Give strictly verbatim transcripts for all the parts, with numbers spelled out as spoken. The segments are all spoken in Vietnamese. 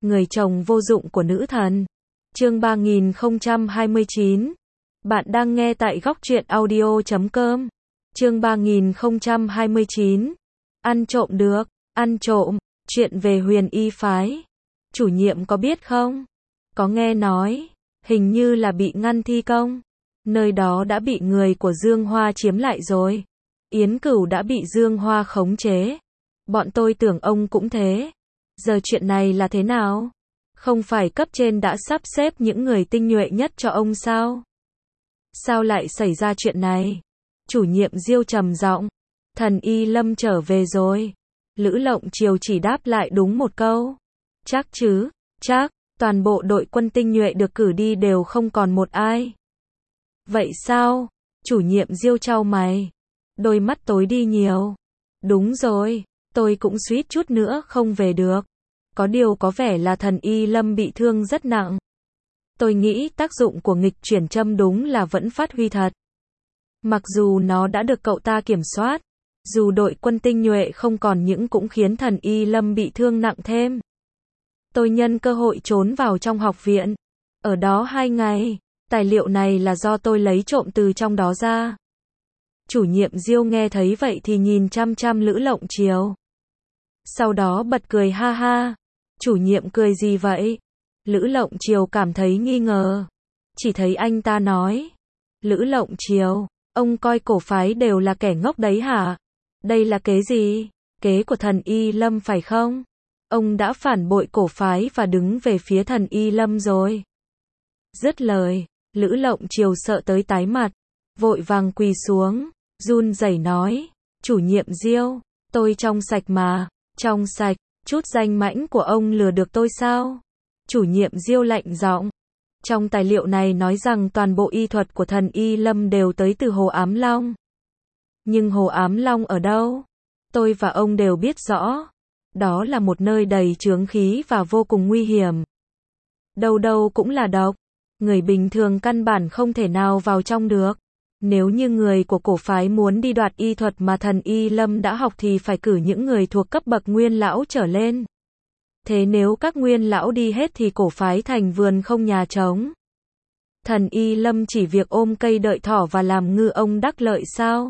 Người chồng vô dụng của nữ thần. Chương ba nghìn không trăm hai mươi chín. Bạn đang nghe tại góc truyện audio chấm com. Chương ba nghìn không trăm hai mươi chín. Ăn trộm được, ăn trộm, chuyện về Huyền Y phái. Chủ nhiệm có biết không? Có nghe nói, hình như là bị ngăn thi công. Nơi đó đã bị người của Dương Hoa chiếm lại rồi. Yến Cửu đã bị Dương Hoa khống chế. Bọn tôi tưởng ông cũng thế. Giờ chuyện này là thế nào? Không phải cấp trên đã sắp xếp những người tinh nhuệ nhất cho ông sao? Sao lại xảy ra chuyện này? Chủ nhiệm Diêu trầm giọng. Thần Y Lâm trở về rồi. Lữ Lộng Triều chỉ đáp lại đúng một câu. Chắc chứ? Chắc. Toàn bộ đội quân tinh nhuệ được cử đi đều không còn một ai. Vậy sao? Chủ nhiệm Diêu chau mày. Đôi mắt tối đi nhiều. Đúng rồi, tôi cũng suýt chút nữa không về được. Có điều có vẻ là thần Y Lâm bị thương rất nặng. Tôi nghĩ tác dụng của nghịch chuyển châm đúng là vẫn phát huy thật. Mặc dù nó đã được cậu ta kiểm soát, dù đội quân tinh nhuệ không còn những cũng khiến thần Y Lâm bị thương nặng thêm. Tôi nhân cơ hội trốn vào trong học viện. Ở đó hai ngày, tài liệu này là do tôi lấy trộm từ trong đó ra. Chủ nhiệm Diêu nghe thấy vậy thì nhìn chăm chăm Lữ Lộng Triều. Sau đó bật cười ha ha. Chủ nhiệm cười gì vậy? Lữ Lộng Triều cảm thấy nghi ngờ. Chỉ thấy anh ta nói. Lữ Lộng Triều, ông coi cổ phái đều là kẻ ngốc đấy hả? Đây là kế gì? Kế của thần Y Lâm phải không? Ông đã phản bội cổ phái và đứng về phía thần Y Lâm rồi. Dứt lời, Lữ Lộng Triều sợ tới tái mặt, vội vàng quỳ xuống, run rẩy nói, chủ nhiệm Diêu, tôi trong sạch mà, trong sạch, chút danh mãnh của ông lừa được tôi sao? Chủ nhiệm Diêu lạnh giọng. Trong tài liệu này nói rằng toàn bộ y thuật của thần Y Lâm đều tới từ Hồ Ám Long. Nhưng Hồ Ám Long ở đâu? Tôi và ông đều biết rõ. Đó là một nơi đầy chướng khí và vô cùng nguy hiểm. Đâu đâu cũng là độc. Người bình thường căn bản không thể nào vào trong được. Nếu như người của cổ phái muốn đi đoạt y thuật mà thần Y Lâm đã học thì phải cử những người thuộc cấp bậc nguyên lão trở lên. Thế nếu các nguyên lão đi hết thì cổ phái thành vườn không nhà trống. Thần Y Lâm chỉ việc ôm cây đợi thỏ và làm ngư ông đắc lợi sao?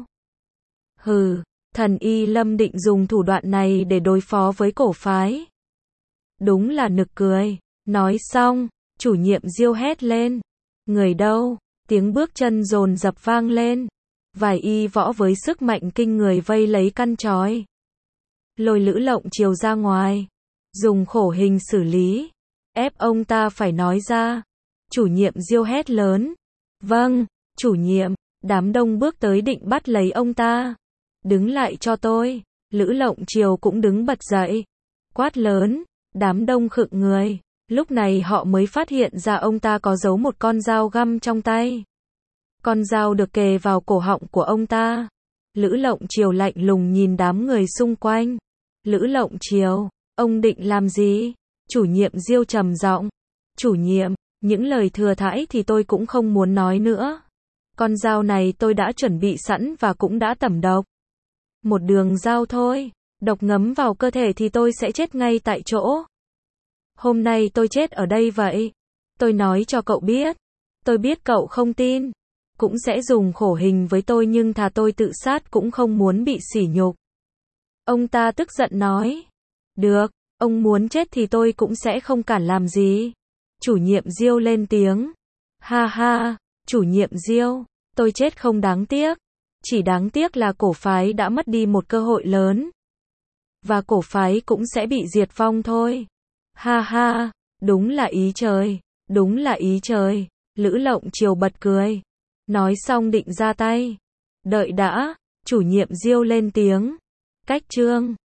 Hừ, thần Y Lâm định dùng thủ đoạn này để đối phó với cổ phái. Đúng là nực cười. Nói xong, chủ nhiệm Diêu hét lên. Người đâu? Tiếng bước chân dồn dập vang lên. Vài y võ với sức mạnh kinh người vây lấy căn trói. Lôi Lữ Lộng Triều ra ngoài. Dùng khổ hình xử lý. Ép ông ta phải nói ra. Chủ nhiệm Diêu hét lớn. Vâng, chủ nhiệm. Đám đông bước tới định bắt lấy ông ta. Đứng lại cho tôi. Lữ Lộng Triều cũng đứng bật dậy. Quát lớn. Đám đông khựng người. Lúc này họ mới phát hiện ra ông ta có giấu một con dao găm trong tay. Con dao được kề vào cổ họng của ông ta. Lữ Lộng Triều lạnh lùng nhìn đám người xung quanh. Lữ Lộng Triều, ông định làm gì? Chủ nhiệm Diêu trầm giọng. Chủ nhiệm, những lời thừa thãi thì tôi cũng không muốn nói nữa. Con dao này tôi đã chuẩn bị sẵn và cũng đã tẩm độc. Một đường dao thôi, độc ngấm vào cơ thể thì tôi sẽ chết ngay tại chỗ. Hôm nay tôi chết ở đây vậy. Tôi nói cho cậu biết. Tôi biết cậu không tin. Cũng sẽ dùng khổ hình với tôi nhưng thà tôi tự sát cũng không muốn bị sỉ nhục. Ông ta tức giận nói. Được, ông muốn chết thì tôi cũng sẽ không cản làm gì. Chủ nhiệm Diêu lên tiếng. Ha ha, chủ nhiệm Diêu, tôi chết không đáng tiếc. Chỉ đáng tiếc là cổ phái đã mất đi một cơ hội lớn. Và cổ phái cũng sẽ bị diệt vong thôi. Ha ha, đúng là ý trời, đúng là ý trời. Lữ Lộng Triều bật cười. Nói xong định ra tay. Đợi đã, chủ nhiệm Diêu lên tiếng. Cách chương.